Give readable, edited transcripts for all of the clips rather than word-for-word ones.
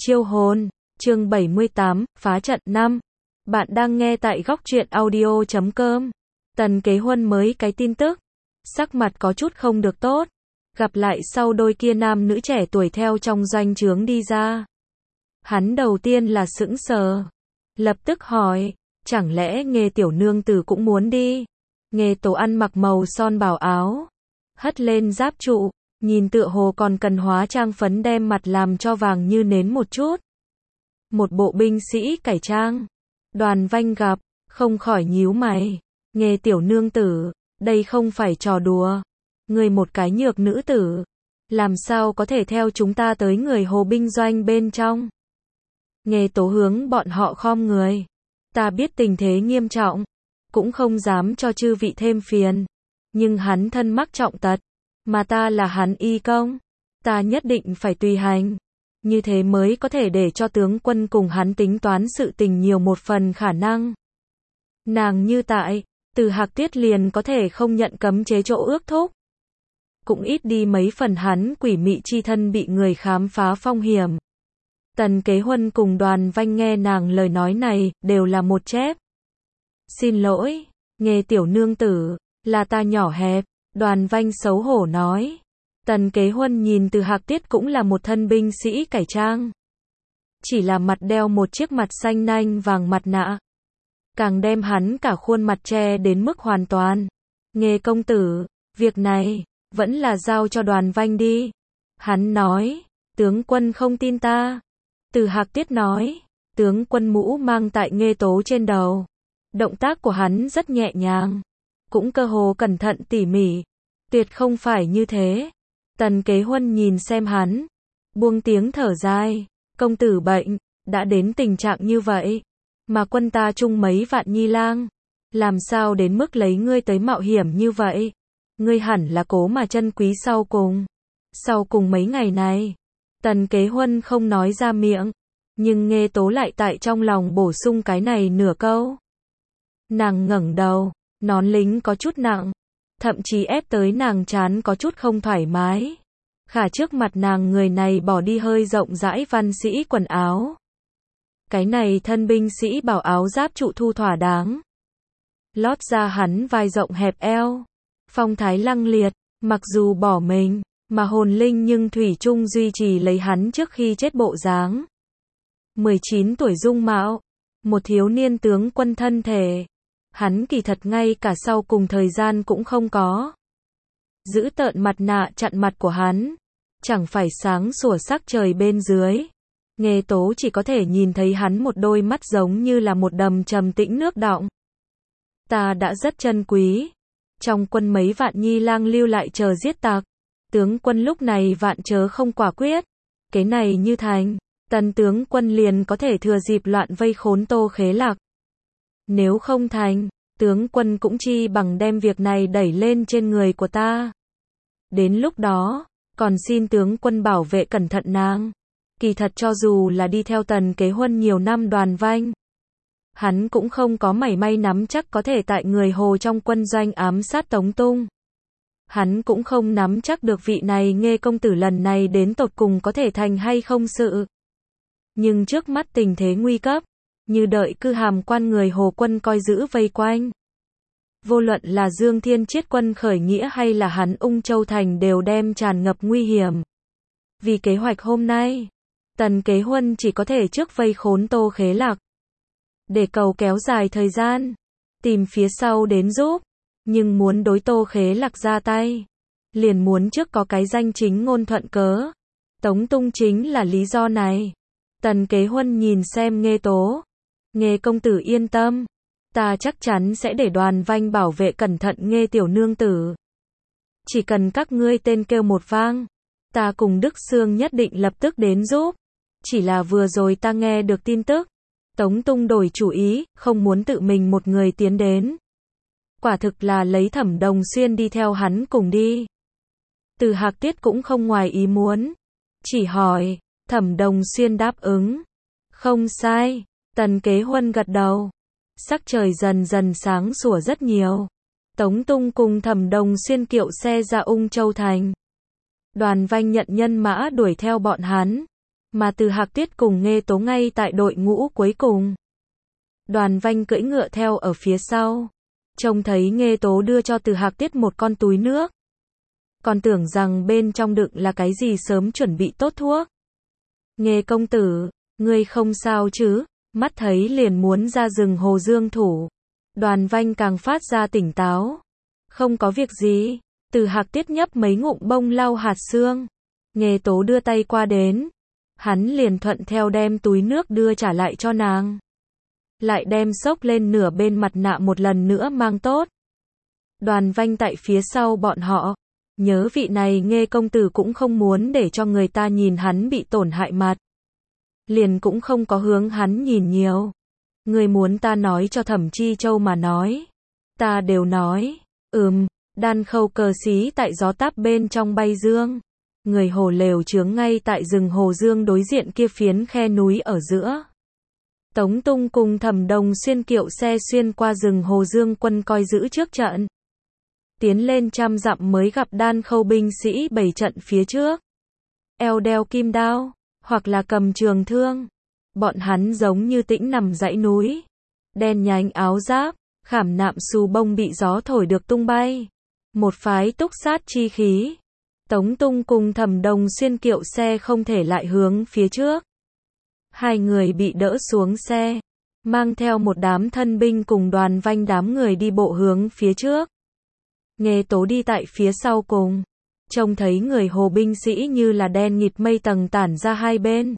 Chiêu hồn, chương 78, phá trận 5. Bạn đang nghe tại góc truyện audio.com. Tần Kế Huân mới cái tin tức. Sắc mặt có chút không được tốt. Gặp lại sau đôi kia nam nữ trẻ tuổi theo trong doanh trướng đi ra. Hắn đầu tiên là sững sờ. Lập tức hỏi, chẳng lẽ Nghê tiểu nương tử cũng muốn đi? Nghê Tố ăn mặc màu son bảo áo. Hất lên giáp trụ. Nhìn tựa hồ còn cần hóa trang phấn đem mặt làm cho vàng như nến một chút. Một bộ binh sĩ cải trang. Đoàn Vanh gặp, không khỏi nhíu mày. Nghê tiểu nương tử, đây không phải trò đùa. Người một cái nhược nữ tử. Làm sao có thể theo chúng ta tới người hồ binh doanh bên trong? Nghê Tố hướng bọn họ khom người. Ta biết tình thế nghiêm trọng. Cũng không dám cho chư vị thêm phiền. Nhưng hắn thân mắc trọng tật. Mà ta là hắn y công, ta nhất định phải tùy hành. Như thế mới có thể để cho tướng quân cùng hắn tính toán sự tình nhiều một phần khả năng. Nàng như tại, Từ Hạc Tiết liền có thể không nhận cấm chế chỗ ước thúc. Cũng ít đi mấy phần hắn quỷ mị chi thân bị người khám phá phong hiểm. Tần Kế Huân cùng Đoàn Vanh nghe nàng lời nói này, đều là một chép. Xin lỗi, Nghê tiểu nương tử, là ta nhỏ hẹp. Đoàn Vanh xấu hổ nói. Tần Kế Huân nhìn Từ Hạc Tiết cũng là một thân binh sĩ cải trang. Chỉ là mặt đeo một chiếc mặt xanh nanh vàng mặt nạ. Càng đem hắn cả khuôn mặt che đến mức hoàn toàn. Nghê công tử, việc này, vẫn là giao cho Đoàn Vanh đi. Hắn nói, tướng quân không tin ta. Từ Hạc Tiết nói, tướng quân mũ mang tại Nghê Tố trên đầu. Động tác của hắn rất nhẹ nhàng. Cũng cơ hồ cẩn thận tỉ mỉ. Tuyệt không phải như thế. Tần Kế Huân nhìn xem hắn. Buông tiếng thở dài. Công tử bệnh. Đã đến tình trạng như vậy. Mà quân ta chung mấy vạn nhi lang. Làm sao đến mức lấy ngươi tới mạo hiểm như vậy. Ngươi hẳn là cố mà chân quý sau cùng. Sau cùng mấy ngày này. Tần Kế Huân không nói ra miệng. Nhưng Nghê Tố lại tại trong lòng bổ sung cái này nửa câu. Nàng ngẩng đầu. Nón lính có chút nặng, thậm chí ép tới nàng trán có chút không thoải mái. Khả trước mặt nàng người này bỏ đi hơi rộng rãi văn sĩ quần áo. Cái này thân binh sĩ bảo áo giáp trụ thu thỏa đáng. Lót ra hắn vai rộng hẹp eo. Phong thái lăng liệt, mặc dù bỏ mình, mà hồn linh nhưng thủy chung duy trì lấy hắn trước khi chết bộ dáng. 19 tuổi dung mạo, một thiếu niên tướng quân thân thể. Hắn kỳ thật ngay cả sau cùng thời gian cũng không có. Giữ tợn mặt nạ chặn mặt của hắn. Chẳng phải sáng sủa sắc trời bên dưới. Nghê Tố chỉ có thể nhìn thấy hắn một đôi mắt giống như là một đầm trầm tĩnh nước đọng. Ta đã rất trân quý. Trong quân mấy vạn nhi lang lưu lại chờ giết tặc. Tướng quân lúc này vạn chớ không quả quyết. Cái này như thành. Tần tướng quân liền có thể thừa dịp loạn vây khốn Tô Khế Lạc. Nếu không thành, tướng quân cũng chi bằng đem việc này đẩy lên trên người của ta. Đến lúc đó, còn xin tướng quân bảo vệ cẩn thận nàng. Kỳ thật cho dù là đi theo Tần Kế Huân nhiều năm Đoàn Vanh. Hắn cũng không có mảy may nắm chắc có thể tại người hồ trong quân doanh ám sát Tống Tung. Hắn cũng không nắm chắc được vị này Nghê công tử lần này đến tột cùng có thể thành hay không sự. Nhưng trước mắt tình thế nguy cấp. Như đợi cư hàm quan người hồ quân coi giữ vây quanh. Vô luận là Dương Thiên Chiết quân khởi nghĩa hay là hắn Ung Châu Thành đều đem tràn ngập nguy hiểm. Vì kế hoạch hôm nay, Tần Kế Huân chỉ có thể trước vây khốn Tô Khế Lạc. Để cầu kéo dài thời gian, tìm phía sau đến giúp. Nhưng muốn đối Tô Khế Lạc ra tay, liền muốn trước có cái danh chính ngôn thuận cớ. Tống Tung chính là lý do này. Tần Kế Huân nhìn xem Nghê Tố. Nghê công tử yên tâm. Ta chắc chắn sẽ để Đoàn Vanh bảo vệ cẩn thận Nghê tiểu nương tử. Chỉ cần các ngươi tên kêu một vang. Ta cùng Đức Sương nhất định lập tức đến giúp. Chỉ là vừa rồi ta nghe được tin tức. Tống Tung đổi chủ ý, không muốn tự mình một người tiến đến. Quả thực là lấy Thẩm Đồng Xuyên đi theo hắn cùng đi. Từ Hạc Tiết cũng không ngoài ý muốn. Chỉ hỏi, Thẩm Đồng Xuyên đáp ứng. Không sai. Tần Kế Huân gật đầu. Sắc trời dần dần sáng sủa rất nhiều. Tống Tung cùng Thẩm Đồng Xuyên kiệu xe ra Ung Châu Thành. Đoàn Vanh nhận nhân mã đuổi theo bọn hắn. mà Từ Hạc Tuyết cùng Nghê Tố ngay tại đội ngũ cuối cùng. Đoàn Vanh cưỡi ngựa theo ở phía sau. Trông thấy Nghê Tố đưa cho Từ Hạc Tuyết một con túi nước. Còn tưởng rằng bên trong đựng là cái gì sớm chuẩn bị tốt thuốc. Nghê công tử, ngươi không sao chứ? Mắt thấy liền muốn ra rừng Hồ Dương thủ. Đoàn Vanh càng phát ra tỉnh táo. Không có việc gì. Từ Hạc Tuyết nhấp mấy ngụm bông lau hạt xương. Nghê Tố đưa tay qua đến. Hắn liền thuận theo đem túi nước đưa trả lại cho nàng. Lại đem xốc lên nửa bên mặt nạ một lần nữa mang tốt. Đoàn Vanh tại phía sau bọn họ. Nhớ vị này Nghê công tử cũng không muốn để cho người ta nhìn hắn bị tổn hại mặt. Liền cũng không có hướng hắn nhìn nhiều. Người muốn ta nói cho Thẩm Chi Châu mà nói. Ta đều nói. Đan Khâu cờ xí tại gió táp bên trong bay dương. Người hồ lều chướng ngay tại rừng Hồ Dương đối diện kia phiến khe núi ở giữa. Tống Tung cùng Thẩm Đồng Xuyên kiệu xe xuyên qua rừng Hồ Dương quân coi giữ trước trận. Tiến lên 100 dặm mới gặp Đan Khâu binh sĩ bày trận phía trước. Eo đeo kim đao, hoặc là cầm trường thương. Bọn hắn giống như tĩnh nằm dãy núi. Đen nhánh áo giáp, khảm nạm xù bông bị gió thổi được tung bay. Một phái túc sát chi khí. Tống Tung cùng Thẩm Đồng Xuyên kiệu xe không thể lại hướng phía trước. Hai người bị đỡ xuống xe, mang theo một đám thân binh cùng Đoàn Vanh đám người đi bộ hướng phía trước. Nghê Tố đi tại phía sau cùng, trông thấy người hồ binh sĩ như là đen nghịt mây tầng tản ra hai bên.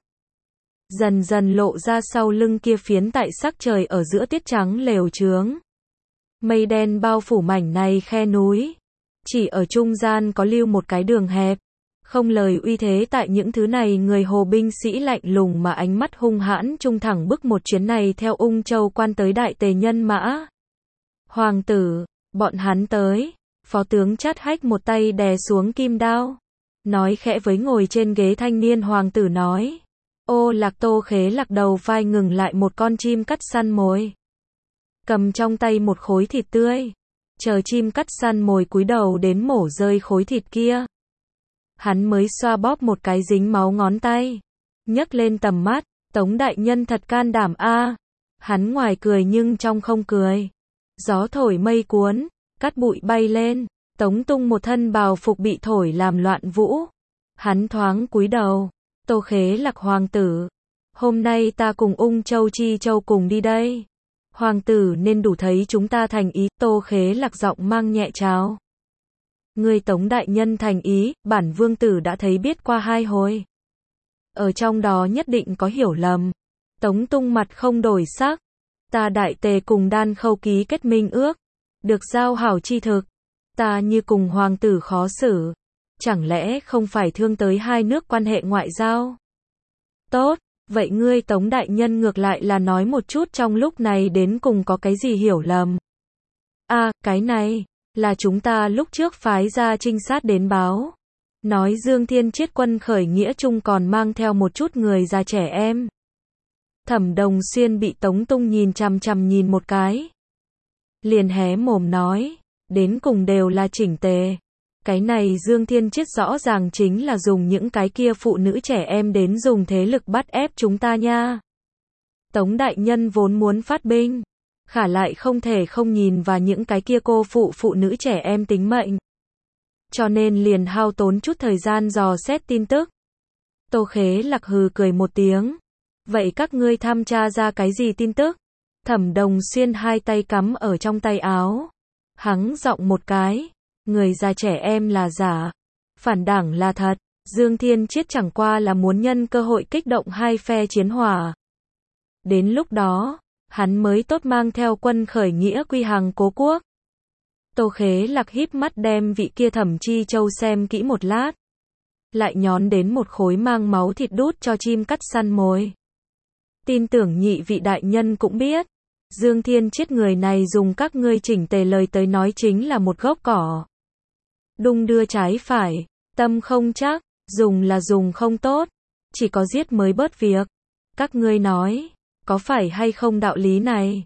Dần dần lộ ra sau lưng kia phiến tại sắc trời ở giữa tiết trắng lều chướng. Mây đen bao phủ mảnh này khe núi. Chỉ ở trung gian có lưu một cái đường hẹp. Không lời uy thế tại những thứ này người hồ binh sĩ lạnh lùng mà ánh mắt hung hãn trung thẳng bức một chuyến này theo Ung Châu quan tới Đại Tề nhân mã. Hoàng tử, bọn hắn tới. Phó tướng Chát Hách một tay đè xuống kim đao. Nói khẽ với ngồi trên ghế thanh niên hoàng tử nói. Ô Lạc Tô Khế Lạc đầu vai ngừng lại một con chim cắt săn mồi. Cầm trong tay một khối thịt tươi. Chờ chim cắt săn mồi cúi đầu đến mổ rơi khối thịt kia. Hắn mới xoa bóp một cái dính máu ngón tay. Nhấc lên tầm mắt, Tống đại nhân thật can đảm a. Hắn ngoài cười nhưng trong không cười. Gió thổi mây cuốn, cát bụi bay lên. Tống Tung một thân bào phục bị thổi làm loạn vũ. Hắn thoáng cúi đầu. Tô Khế Lạc hoàng tử. Hôm nay ta cùng Ung Châu Chi Châu cùng đi đây. Hoàng tử nên đủ thấy chúng ta thành ý. Tô Khế Lạc giọng mang nhẹ trào. Người Tống đại nhân thành ý, bản vương tử đã thấy biết qua 2 hồi. Ở trong đó nhất định có hiểu lầm. Tống Tung mặt không đổi sắc. Ta Đại Tề cùng Đan Khâu ký kết minh ước. Được giao hảo chi thực. Ta như cùng hoàng tử khó xử. Chẳng lẽ không phải thương tới hai nước quan hệ ngoại giao? Tốt, vậy ngươi Tống đại nhân ngược lại là nói một chút trong lúc này đến cùng có cái gì hiểu lầm. Cái này là chúng ta lúc trước phái ra trinh sát đến báo. Nói Dương Thiên Chiết quân khởi nghĩa chung còn mang theo một chút người già trẻ em. Thẩm Đồng Xuyên bị Tống Tung nhìn chằm chằm nhìn một cái. Liền hé mồm nói, đến cùng đều là chỉnh tề. Cái này Dương Thiên Chiết rõ ràng chính là dùng những cái kia phụ nữ trẻ em đến dùng thế lực bắt ép chúng ta nha. Tống đại nhân vốn muốn phát binh. Khả lại không thể không nhìn vào những cái kia cô phụ nữ trẻ em tính mệnh. Cho nên liền hao tốn chút thời gian dò xét tin tức. Tô Khế Lạc hừ cười một tiếng. Vậy các ngươi tham tra ra cái gì tin tức? Thẩm Đồng Xuyên hai tay cắm ở trong tay áo. Hắng giọng một cái. Người già trẻ em là giả. Phản đảng là thật. Dương Thiên Chiết chẳng qua là muốn nhân cơ hội kích động hai phe chiến hỏa. Đến lúc đó, hắn mới tốt mang theo quân khởi nghĩa quy hàng cố quốc. Tô Khế Lạc híp mắt đem vị kia Thẩm Chi Châu xem kỹ một lát. Lại nhón đến một khối mang máu thịt đút cho chim cắt săn mồi. Tin tưởng nhị vị đại nhân cũng biết. Dương Thiên Chiết người này dùng các ngươi chỉnh tề lời tới nói chính là một gốc cỏ. Đung đưa trái phải, tâm không chắc, dùng là dùng không tốt. Chỉ có giết mới bớt việc. Các ngươi nói, có phải hay không đạo lý này?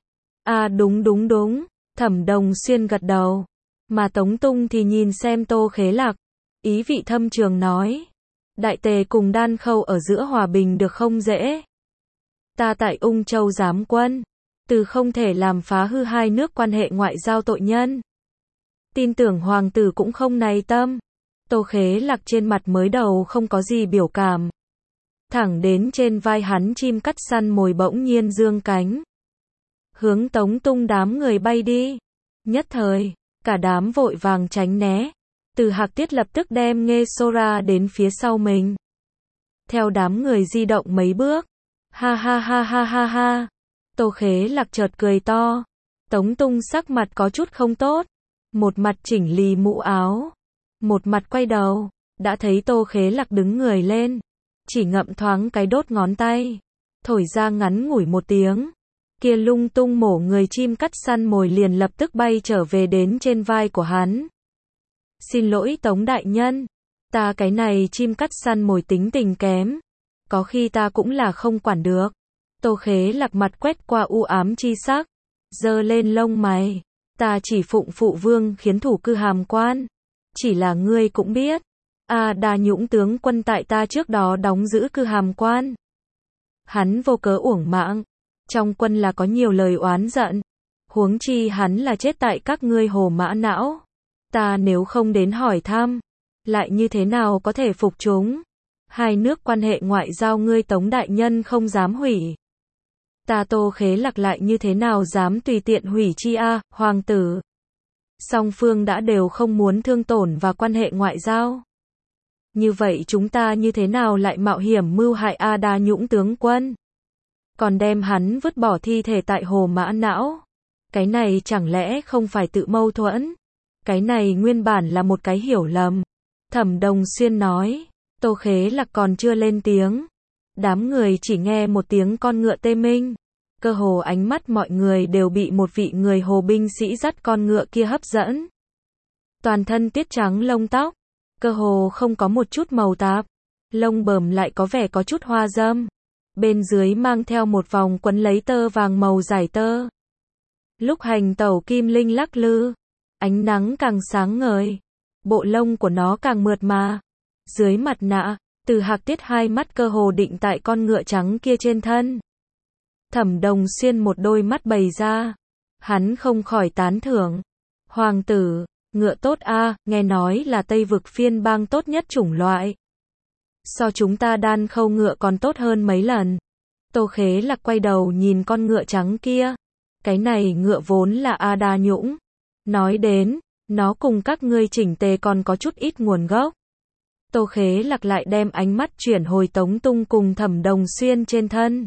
Đúng. Thẩm Đồng Xuyên gật đầu. Mà Tống Tung thì nhìn xem Tô Khế Lạc. Ý vị thâm trường nói. Đại tề cùng Đan Khâu ở giữa hòa bình được không dễ. Ta tại Ung Châu giám quân, từ không thể làm phá hư hai nước quan hệ ngoại giao tội nhân. Tin tưởng hoàng tử cũng không này tâm. Tô Khế Lạc trên mặt mới đầu không có gì biểu cảm. Thẳng đến trên vai hắn chim cắt săn mồi bỗng nhiên dương cánh. Hướng Tống Tung đám người bay đi. Nhất thời, cả đám vội vàng tránh né. Từ Hạc Tiết lập tức đem Nghê Sora đến phía sau mình. Theo đám người di động mấy bước. Ha ha ha ha ha ha. Tô Khế Lạc chợt cười to. Tống Tung sắc mặt có chút không tốt. Một mặt chỉnh lì mũ áo. Một mặt quay đầu. Đã thấy Tô Khế Lạc đứng người lên. Chỉ ngậm thoáng cái đốt ngón tay. Thổi ra ngắn ngủi một tiếng. Kia lung tung mổ người chim cắt săn mồi liền lập tức bay trở về đến trên vai của hắn. Xin lỗi Tống đại nhân. Ta cái này chim cắt săn mồi tính tình kém. Có khi ta cũng là không quản được. Tô Khế Lạc mặt quét qua u ám chi sắc. Giơ lên lông mày. Ta chỉ phụng phụ vương khiến thủ cư hàm quan. Chỉ là ngươi cũng biết. Đa Nhũng tướng quân tại ta trước đó đóng giữ cư hàm quan. Hắn vô cớ uổng mạng. Trong quân là có nhiều lời oán giận. Huống chi hắn là chết tại các ngươi Hồ Mã Não. Ta nếu không đến hỏi thăm, lại như thế nào có thể phục chúng? Hai nước quan hệ ngoại giao ngươi Tống đại nhân không dám hủy. Ta Tô Khế Lạc lại như thế nào dám tùy tiện hủy chi hoàng tử. Song phương đã đều không muốn thương tổn và quan hệ ngoại giao. Như vậy chúng ta như thế nào lại mạo hiểm mưu hại Đa Nhũng tướng quân? Còn đem hắn vứt bỏ thi thể tại Hồ Mã Não. Cái này chẳng lẽ không phải tự mâu thuẫn? Cái này nguyên bản là một cái hiểu lầm. Thẩm Đồng Xuyên nói. Tô Khế Lạc còn chưa lên tiếng. Đám người chỉ nghe một tiếng con ngựa tê minh. Cơ hồ ánh mắt mọi người đều bị một vị người Hồ binh sĩ dắt con ngựa kia hấp dẫn. Toàn thân tiết trắng lông tóc. Cơ hồ không có một chút màu tạp. Lông bờm lại có vẻ có chút hoa dâm. Bên dưới mang theo một vòng quấn lấy tơ vàng màu giải tơ. Lúc hành tẩu kim linh lắc lư. Ánh nắng càng sáng ngời. Bộ lông của nó càng mượt mà. Dưới mặt nạ, Từ Hạc Tiết hai mắt cơ hồ định tại con ngựa trắng kia trên thân. Thẩm Đồng Xuyên một đôi mắt bày ra. Hắn không khỏi tán thưởng. Hoàng tử, ngựa tốt nghe nói là Tây Vực phiên bang tốt nhất chủng loại. So chúng ta Đan Khâu ngựa còn tốt hơn mấy lần. Tô Khế Lạc quay đầu nhìn con ngựa trắng kia. Cái này ngựa vốn là Đa Nhũng. Nói đến, nó cùng các ngươi chỉnh tề còn có chút ít nguồn gốc. Tô Khế Lạc lại đem ánh mắt chuyển hồi Tống Tung cùng Thẩm Đồng Xuyên trên thân.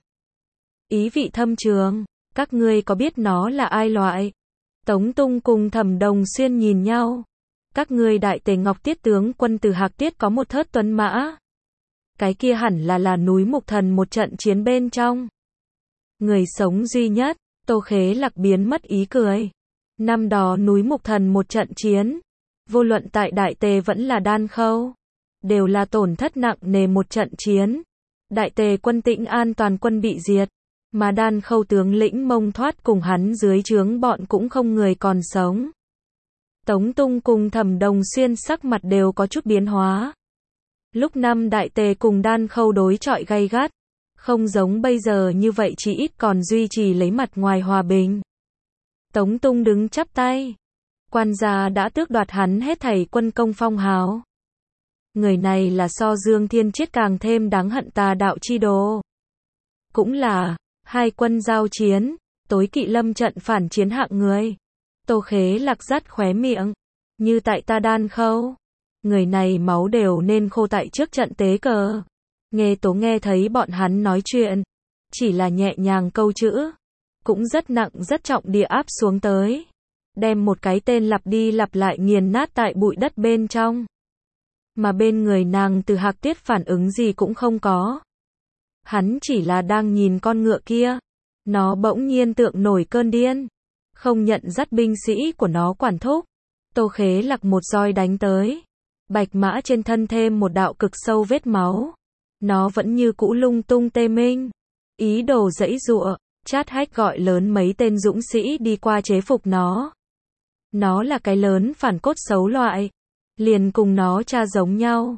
Ý vị thâm trường, các ngươi có biết nó là ai loại? Tống Tung cùng Thẩm Đồng Xuyên nhìn nhau. Các ngươi Đại Tề Ngọc Tiết tướng quân Từ Hạc Tiết có một thớt tuấn mã. Cái kia hẳn là núi Mục Thần một trận chiến bên trong. Người sống duy nhất, Tô Khế Lạc biến mất ý cười. Năm đó núi Mục Thần một trận chiến, vô luận tại Đại Tề vẫn là Đan Khâu, đều là tổn thất nặng nề một trận chiến. Đại Tề quân Tĩnh An toàn quân bị diệt, mà Đan Khâu tướng lĩnh Mông Thoát cùng hắn dưới trướng bọn cũng không người còn sống. Tống Tung cùng Thẩm Đồng Xuyên sắc mặt đều có chút biến hóa. Lúc năm Đại Tề cùng Đan Khâu đối chọi gay gắt, không giống bây giờ như vậy chỉ ít còn duy trì lấy mặt ngoài hòa bình. Tống Tung đứng chắp tay. Quan gia đã tước đoạt hắn hết thảy quân công phong hào. Người này là so Dương Thiên Chiết càng thêm đáng hận tà đạo chi đồ. Cũng là, hai quân giao chiến, tối kỵ lâm trận phản chiến hạng người. Tô Khế Lạc rát khóe miệng. Như tại ta Đan Khâu. Người này máu đều nên khô tại trước trận tế cờ. Nghe Tố nghe thấy bọn hắn nói chuyện. Chỉ là nhẹ nhàng câu chữ. Cũng rất nặng rất trọng địa áp xuống tới. Đem một cái tên lặp đi lặp lại nghiền nát tại bụi đất bên trong. Mà bên người nàng Từ Hạc Tiết phản ứng gì cũng không có. Hắn chỉ là đang nhìn con ngựa kia. Nó bỗng nhiên tượng nổi cơn điên. Không nhận dắt binh sĩ của nó quản thúc. Tô Khế Lạc một roi đánh tới. Bạch mã trên thân thêm một đạo cực sâu vết máu. Nó vẫn như cũ lung tung tê minh. Ý đồ giãy giụa. Chát Hách gọi lớn mấy tên dũng sĩ đi qua chế phục nó. Nó là cái lớn phản cốt xấu loại. Liền cùng nó cha giống nhau.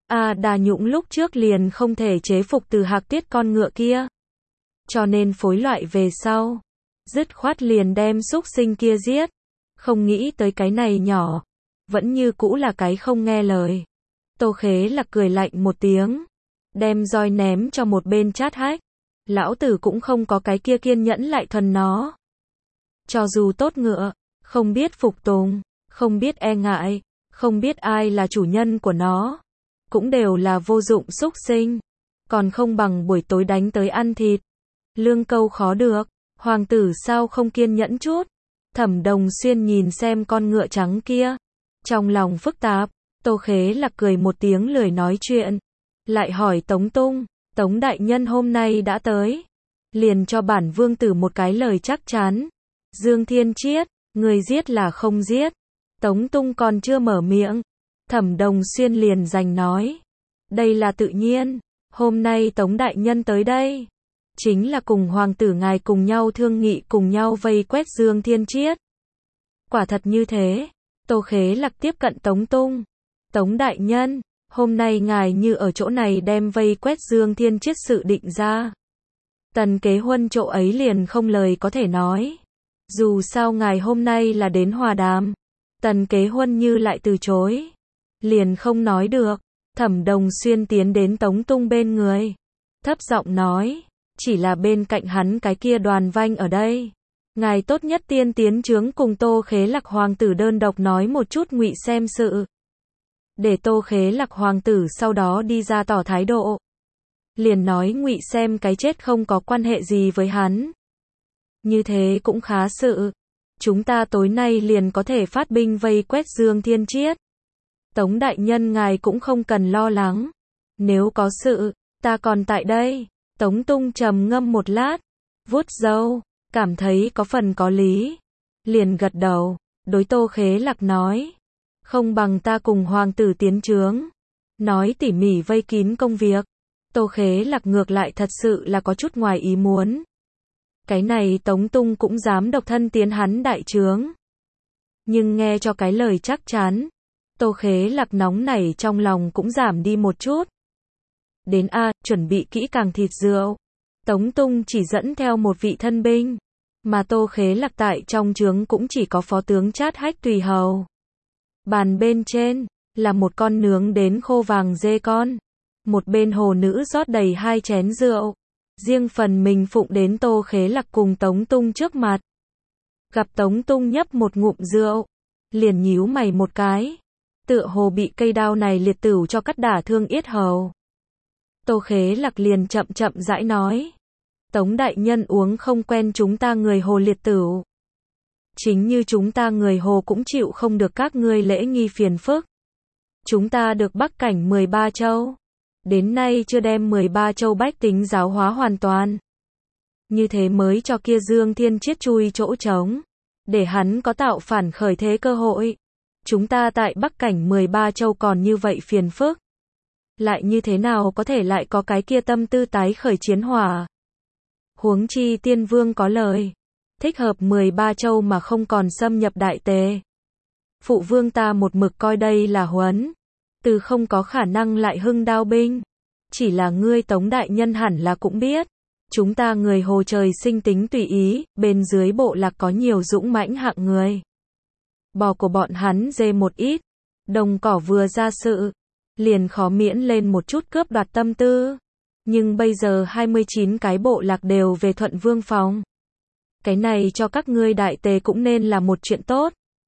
Đà Nhũng lúc trước liền không thể chế phục Từ Hạc Tuyết con ngựa kia. Cho nên phối loại về sau. Dứt khoát liền đem súc sinh kia giết. Không nghĩ tới cái này nhỏ. Vẫn như cũ là cái không nghe lời. Tô Khế Lạc cười lạnh một tiếng. Đem roi ném cho một bên Chát Hách. Lão tử cũng không có cái kia kiên nhẫn lại thuần nó. Cho dù tốt ngựa, không biết phục tùng, không biết e ngại, không biết ai là chủ nhân của nó. Cũng đều là vô dụng súc sinh. Còn không bằng buổi tối đánh tới ăn thịt. Lương câu khó được. Hoàng tử sao không kiên nhẫn chút. Thẩm Đồng Xuyên nhìn xem con ngựa trắng kia. Trong lòng phức tạp. Tô Khế Lạc cười một tiếng lười nói chuyện. Lại hỏi Tống Tung. Tống đại nhân hôm nay đã tới. Liền cho bản vương tử một cái lời chắc chắn. Dương Thiên Chiết, người giết là không giết. Tống Tung còn chưa mở miệng. Thẩm Đồng Xuyên liền giành nói. Đây là tự nhiên. Hôm nay Tống đại nhân tới đây. Chính là cùng hoàng tử ngài cùng nhau thương nghị cùng nhau vây quét Dương Thiên Chiết. Quả thật như thế. Tô Khế Lạc tiếp cận Tống Tung. Tống đại nhân, hôm nay ngài như ở chỗ này đem vây quét Dương Thiên Chiết sự định ra. Tần Kế Huân chỗ ấy liền không lời có thể nói. Dù sao ngài hôm nay là đến hòa đàm. Tần Kế Huân như lại từ chối. Liền không nói được. Thẩm Đồng Xuyên tiến đến Tống Tung bên người. Thấp giọng nói. Chỉ là bên cạnh hắn cái kia Đoàn Vanh ở đây. Ngài tốt nhất tiên tiến chướng cùng Tô Khế Lạc hoàng tử đơn độc nói một chút ngụy xem sự. Để Tô Khế Lạc hoàng tử sau đó đi ra tỏ thái độ. Liền nói ngụy xem cái chết không có quan hệ gì với hắn. Như thế cũng khá sự. Chúng ta tối nay liền có thể phát binh vây quét Dương Thiên Chiết. Tống đại nhân ngài cũng không cần lo lắng. Nếu có sự, ta còn tại đây. Tống Tung trầm ngâm một lát. Vuốt râu, cảm thấy có phần có lý. Liền gật đầu, đối Tô Khế Lạc nói. Không bằng ta cùng hoàng tử tiến chướng. Nói tỉ mỉ vây kín công việc. Tô Khế Lạc ngược lại thật sự là có chút ngoài ý muốn. Cái này Tống Tung cũng dám độc thân tiến hắn đại trướng. Nhưng nghe cho cái lời chắc chắn. Tô Khế Lạc nóng nảy trong lòng cũng giảm đi một chút. Đến chuẩn bị kỹ càng thịt rượu. Tống Tung chỉ dẫn theo một vị thân binh. Mà Tô Khế Lạc tại trong trướng cũng chỉ có phó tướng Chát Hách tùy hầu. Bàn bên trên, là một con nướng đến khô vàng dê con. Một bên hồ nữ rót đầy 2 chén rượu. Riêng phần mình phụng đến Tô Khế Lạc cùng Tống Tung trước mặt. Gặp Tống Tung nhấp một ngụm rượu. Liền nhíu mày một cái. Tựa hồ bị cây đao này liệt tửu cho cắt đả thương yết hầu. Tô Khế Lạc liền chậm chậm rãi nói. Tống đại nhân uống không quen chúng ta người hồ liệt tửu. Chính như chúng ta người hồ cũng chịu không được các ngươi lễ nghi phiền phức. Chúng ta được Bắc cảnh 13 châu. Đến nay chưa đem 13 châu bách tính giáo hóa hoàn toàn. Như thế mới cho kia Dương Thiên Chiết chui chỗ trống. Để hắn có tạo phản khởi thế cơ hội. Chúng ta tại Bắc cảnh 13 châu còn như vậy phiền phức. Lại như thế nào có thể lại có cái kia tâm tư tái khởi chiến hỏa. Huống chi tiên vương có lời. Thích hợp 13 châu mà không còn xâm nhập đại tề. Phụ vương ta một mực coi đây là huấn. Từ không có khả năng lại hưng đao binh. Chỉ là ngươi Tống đại nhân hẳn là cũng biết. Chúng ta người hồ trời sinh tính tùy ý, bên dưới bộ lạc có nhiều dũng mãnh hạng người. Bò của bọn hắn dê một ít. Đồng cỏ vừa ra sự. Liền khó miễn lên một chút cướp đoạt tâm tư. Nhưng bây giờ 29 cái bộ lạc đều về Thuận Vương phòng. Cái này cho các ngươi đại tề cũng nên là một chuyện tốt.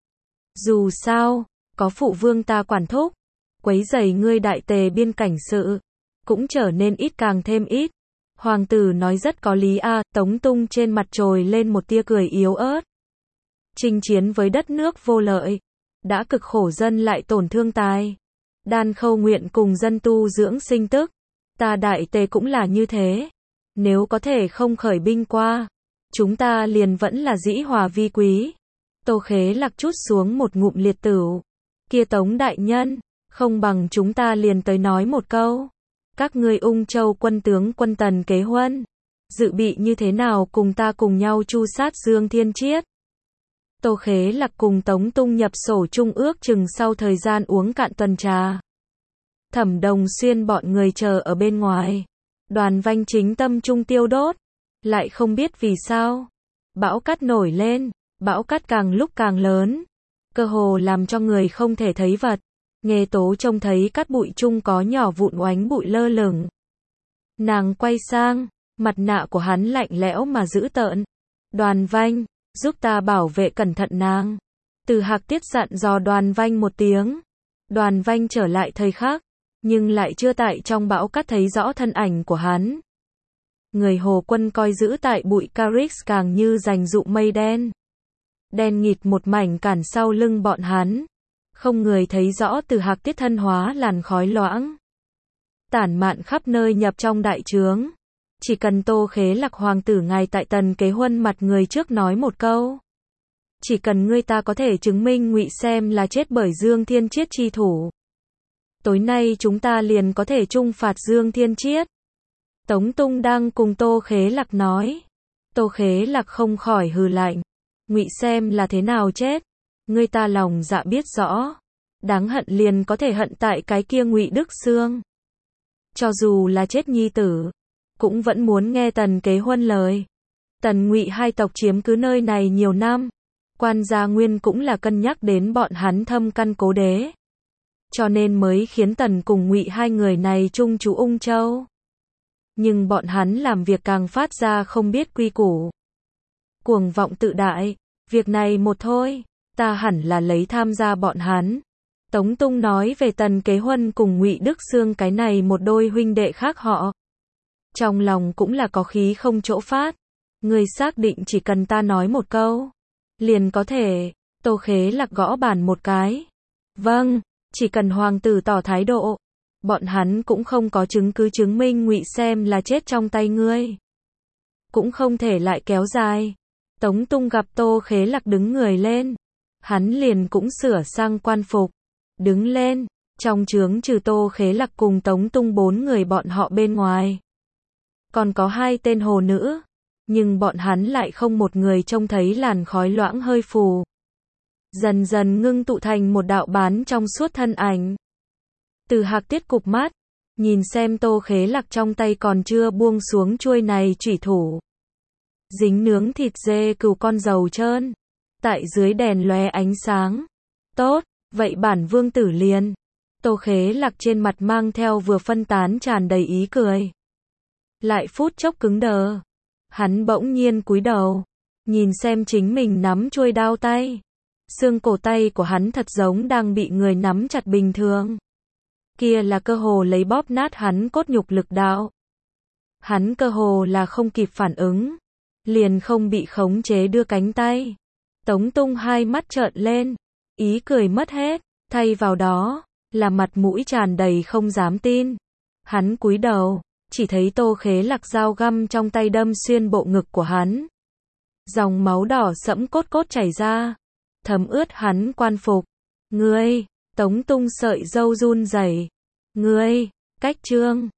Dù sao, có phụ vương ta quản thúc. Quấy rầy ngươi đại tề biên cảnh sự. Cũng trở nên ít càng thêm ít. Hoàng tử nói rất có lý Tống Tung trên mặt trồi lên một tia cười yếu ớt. Chinh chiến với đất nước vô lợi. Đã cực khổ dân lại tổn thương tài. Đan Khâu nguyện cùng dân tu dưỡng sinh tức. Ta đại tề cũng là như thế. Nếu có thể không khởi binh qua. Chúng ta liền vẫn là dĩ hòa vi quý. Tô Khế Lạc chút xuống một ngụm liệt tửu. Kia Tống đại nhân. Không bằng chúng ta liền tới nói một câu. Các ngươi Ung Châu quân tướng quân Tần Kế Huân. Dự bị như thế nào cùng ta cùng nhau chu sát Dương Thiên Chiết. Tô Khế Lạc cùng Tống Tung nhập sổ chung ước chừng sau thời gian uống cạn tuần trà. Thẩm Đồng Xuyên bọn người chờ ở bên ngoài. Đoàn Vanh chính tâm trung tiêu đốt. Lại không biết vì sao. Bão cát nổi lên, bão cát càng lúc càng lớn. Cơ hồ làm cho người không thể thấy vật. Nghê Tố trông thấy cát bụi chung có nhỏ vụn oánh bụi lơ lửng. Nàng quay sang, mặt nạ của hắn lạnh lẽo mà dữ tợn. Đoàn Vanh, giúp ta bảo vệ cẩn thận nàng. Từ Hạc Tiết dặn dò Đoàn Vanh một tiếng. Đoàn Vanh trở lại thời khắc, nhưng lại chưa tại trong bão cát thấy rõ thân ảnh của hắn. Người Hồ Quân coi giữ tại bụi Carix càng như dành dụ mây đen. Đen nghịt một mảnh cản sau lưng bọn hắn. Không người thấy rõ Từ Hạc Tiết thân hóa làn khói loãng. Tản mạn khắp nơi nhập trong đại trướng. Chỉ cần Tô Khế Lạc hoàng tử ngài tại Tần Kế Huân mặt người trước nói một câu. Chỉ cần ngươi ta có thể chứng minh Ngụy Xem là chết bởi Dương Thiên Chiết chi thủ. Tối nay chúng ta liền có thể trung phạt Dương Thiên Chiết. Tống Tung đang cùng Tô Khế Lạc nói. Tô Khế Lạc không khỏi hừ lạnh. Ngụy Xem là thế nào chết? Ngươi ta lòng dạ biết rõ. Đáng hận liền có thể hận tại cái kia Ngụy Đức Xương. Cho dù là chết nhi tử, cũng vẫn muốn nghe Tần Kế Huân lời. Tần Ngụy hai tộc chiếm cứ nơi này nhiều năm. Quan Gia Nguyên cũng là cân nhắc đến bọn hắn thâm căn cố đế. Cho nên mới khiến Tần cùng Ngụy hai người này chung trú Ung Châu. Nhưng bọn hắn làm việc càng phát ra không biết quy củ. Cuồng vọng tự đại, việc này một thôi, ta hẳn là lấy tham gia bọn hắn. Tống Tung nói về Tần Kế Huân cùng Ngụy Đức Xương cái này một đôi huynh đệ khác họ. Trong lòng cũng là có khí không chỗ phát. Người xác định chỉ cần ta nói một câu, liền có thể. Tô Khế Lạc gõ bàn một cái. Vâng, chỉ cần hoàng tử tỏ thái độ. Bọn hắn cũng không có chứng cứ chứng minh Ngụy Xem là chết trong tay ngươi. Cũng không thể lại kéo dài. Tống Tung gặp Tô Khế Lạc đứng người lên. Hắn liền cũng sửa sang quan phục. Đứng lên, trong trướng trừ Tô Khế Lạc cùng Tống Tung 4 người bọn họ bên ngoài. Còn có 2 tên hồ nữ. Nhưng bọn hắn lại không một người trông thấy làn khói loãng hơi phù. Dần dần ngưng tụ thành một đạo bán trong suốt thân ảnh. Từ Hạc Tiết cụp mắt, nhìn xem Tô Khế Lạc trong tay còn chưa buông xuống chuôi này chủy thủ. Dính nướng thịt dê cừu con dầu trơn. Tại dưới đèn lóe ánh sáng. Tốt, vậy bản vương tử liền. Tô Khế Lạc trên mặt mang theo vừa phân tán tràn đầy ý cười. Lại phút chốc cứng đờ. Hắn bỗng nhiên cúi đầu. Nhìn xem chính mình nắm chuôi đao tay. Xương cổ tay của hắn thật giống đang bị người nắm chặt bình thường. Kia là cơ hồ lấy bóp nát hắn cốt nhục lực đạo. Hắn cơ hồ là không kịp phản ứng. Liền không bị khống chế đưa cánh tay. Tống Tung hai mắt trợn lên. Ý cười mất hết. Thay vào đó, là mặt mũi tràn đầy không dám tin. Hắn cúi đầu. Chỉ thấy Tô Khế Lạc dao găm trong tay đâm xuyên bộ ngực của hắn. Dòng máu đỏ sẫm cốt cốt chảy ra. Thấm ướt hắn quan phục. Ngươi, Tống Tung sợi râu run rẩy. Ngươi, cách trương.